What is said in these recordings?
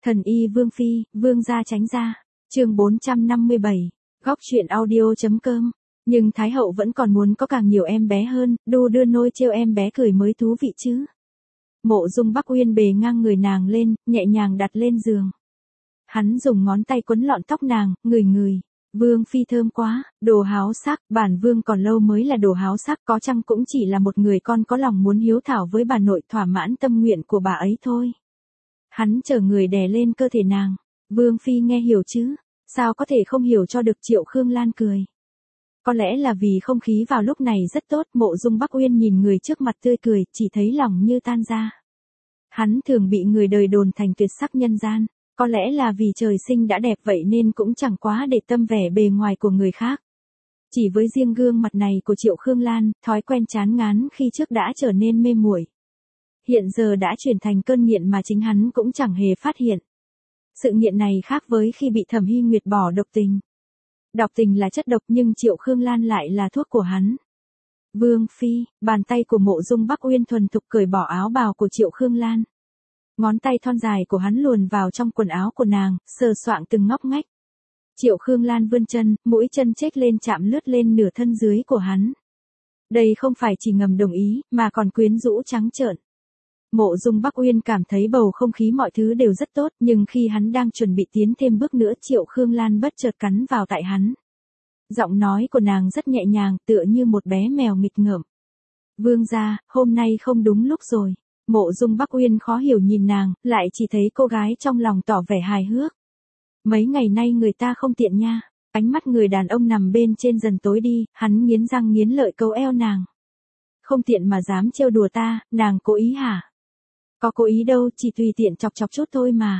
Thần y Vương Phi, Vương gia tránh ra. Chương 457. Góc truyện audio.com. Nhưng Thái hậu vẫn còn muốn có càng nhiều em bé hơn, đu đưa nôi trêu em bé cười mới thú vị chứ. Mộ Dung Bắc Uyên bề ngang người nàng lên, nhẹ nhàng đặt lên giường. Hắn dùng ngón tay quấn lọn tóc nàng, ngửi. Vương Phi thơm quá, đồ háo sắc, bản vương còn lâu mới là đồ háo sắc, có chăng cũng chỉ là một người con có lòng muốn hiếu thảo với bà nội, thỏa mãn tâm nguyện của bà ấy thôi. Hắn chở người đè lên cơ thể nàng. Vương Phi nghe hiểu chứ? Sao có thể không hiểu cho được? Triệu Khương Lan cười. Có lẽ là vì không khí vào lúc này rất tốt, Mộ Dung Bắc Uyên nhìn người trước mặt tươi cười, chỉ thấy lòng như tan ra. Hắn thường bị người đời đồn thành tuyệt sắc nhân gian, có lẽ là vì trời sinh đã đẹp vậy nên cũng chẳng quá để tâm vẻ bề ngoài của người khác. Chỉ với riêng gương mặt này của Triệu Khương Lan, thói quen chán ngán khi trước đã trở nên mê muội. Hiện giờ đã chuyển thành cơn nghiện mà chính hắn cũng chẳng hề phát hiện. Sự nghiện này khác với khi bị Thẩm Hy Nguyệt bỏ độc tình. Độc tình là chất độc nhưng Triệu Khương Lan lại là thuốc của hắn. Vương Phi, bàn tay của Mộ Dung Bắc Uyên thuần thục cởi bỏ áo bào của Triệu Khương Lan. Ngón tay thon dài của hắn luồn vào trong quần áo của nàng, sờ soạng từng ngóc ngách. Triệu Khương Lan vươn chân, mũi chân chếch lên chạm lướt lên nửa thân dưới của hắn. Đây không phải chỉ ngầm đồng ý, mà còn quyến rũ trắng trợn. Mộ Dung Bắc Uyên cảm thấy bầu không khí mọi thứ đều rất tốt, nhưng khi hắn đang chuẩn bị tiến thêm bước nữa, Triệu Khương Lan bất chợt cắn vào tại hắn. Giọng nói của nàng rất nhẹ nhàng, tựa như một bé mèo nghịch ngợm. Vương gia, hôm nay không đúng lúc rồi. Mộ Dung Bắc Uyên khó hiểu nhìn nàng, lại chỉ thấy cô gái trong lòng tỏ vẻ hài hước. Mấy ngày nay người ta không tiện nha. Ánh mắt người đàn ông nằm bên trên dần tối đi, hắn nghiến răng nghiến lợi câu eo nàng. Không tiện mà dám trêu đùa ta, nàng cố ý hả? Có cố ý đâu, chỉ tùy tiện chọc chọc chút thôi mà.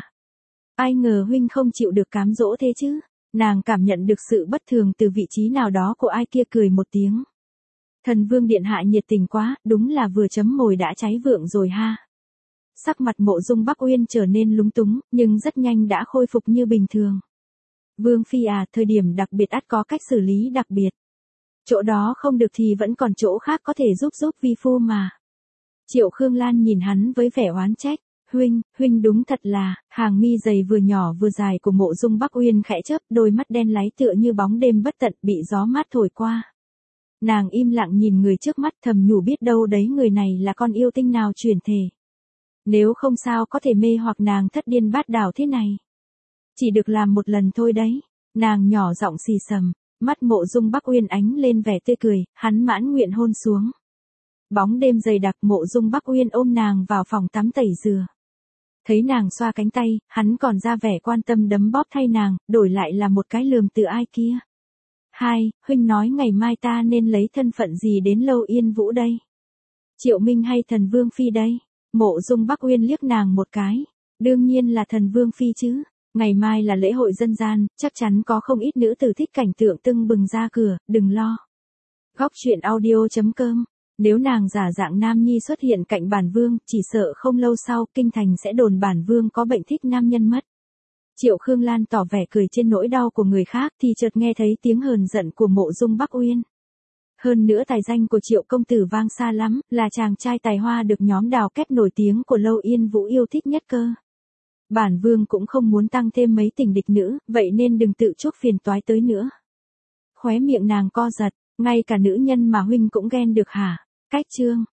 Ai ngờ huynh không chịu được cám dỗ thế chứ. Nàng cảm nhận được sự bất thường từ vị trí nào đó của ai kia, cười một tiếng. Thần vương điện hạ nhiệt tình quá, đúng là vừa chấm mồi đã cháy vượng rồi ha. Sắc mặt Mộ Dung Bắc Uyên trở nên lúng túng, nhưng rất nhanh đã khôi phục như bình thường. Vương Phi à, thời điểm đặc biệt ắt có cách xử lý đặc biệt. Chỗ đó không được thì vẫn còn chỗ khác có thể giúp vi phu mà. Triệu Khương Lan nhìn hắn với vẻ oán trách. Huynh đúng thật là, hàng mi dày vừa nhỏ vừa dài của Mộ Dung Bắc Uyên khẽ chớp, đôi mắt đen láy tựa như bóng đêm bất tận bị gió mát thổi qua. Nàng im lặng nhìn người trước mắt, thầm nhủ biết đâu đấy người này là con yêu tinh nào chuyển thể. Nếu không sao có thể mê hoặc nàng thất điên bát đảo thế này. Chỉ được làm một lần thôi đấy. Nàng nhỏ giọng xì xầm, mắt Mộ Dung Bắc Uyên ánh lên vẻ tươi cười, hắn mãn nguyện hôn xuống. Bóng đêm dày đặc, Mộ Dung Bắc Uyên ôm nàng vào phòng tắm tẩy rửa. Thấy nàng xoa cánh tay, hắn còn ra vẻ quan tâm đấm bóp thay nàng, đổi lại là một cái lườm từ ai kia. Huynh nói ngày mai ta nên lấy thân phận gì đến Lâu Yên Vũ đây? Triệu Minh hay Thần Vương Phi đây? Mộ Dung Bắc Uyên liếc nàng một cái. Đương nhiên là Thần Vương Phi chứ. Ngày mai là lễ hội dân gian, chắc chắn có không ít nữ tử thích cảnh tượng tưng bừng ra cửa, đừng lo. Góc truyện audio.com. Nếu nàng giả dạng nam nhi xuất hiện cạnh bản vương, chỉ sợ không lâu sau kinh thành sẽ đồn bản vương có bệnh thích nam nhân mất. Triệu Khương Lan tỏ vẻ cười trên nỗi đau của người khác thì chợt nghe thấy tiếng hờn giận của Mộ Dung Bắc Uyên. Hơn nữa tài danh của Triệu công tử vang xa lắm, là chàng trai tài hoa được nhóm đào kép nổi tiếng của Lâu Yên Vũ yêu thích nhất cơ. Bản vương cũng không muốn tăng thêm mấy tình địch nữ, vậy nên đừng tự chuốc phiền toái tới nữa. Khóe miệng nàng co giật, ngay cả nữ nhân mà huynh cũng ghen được hả? Cách chương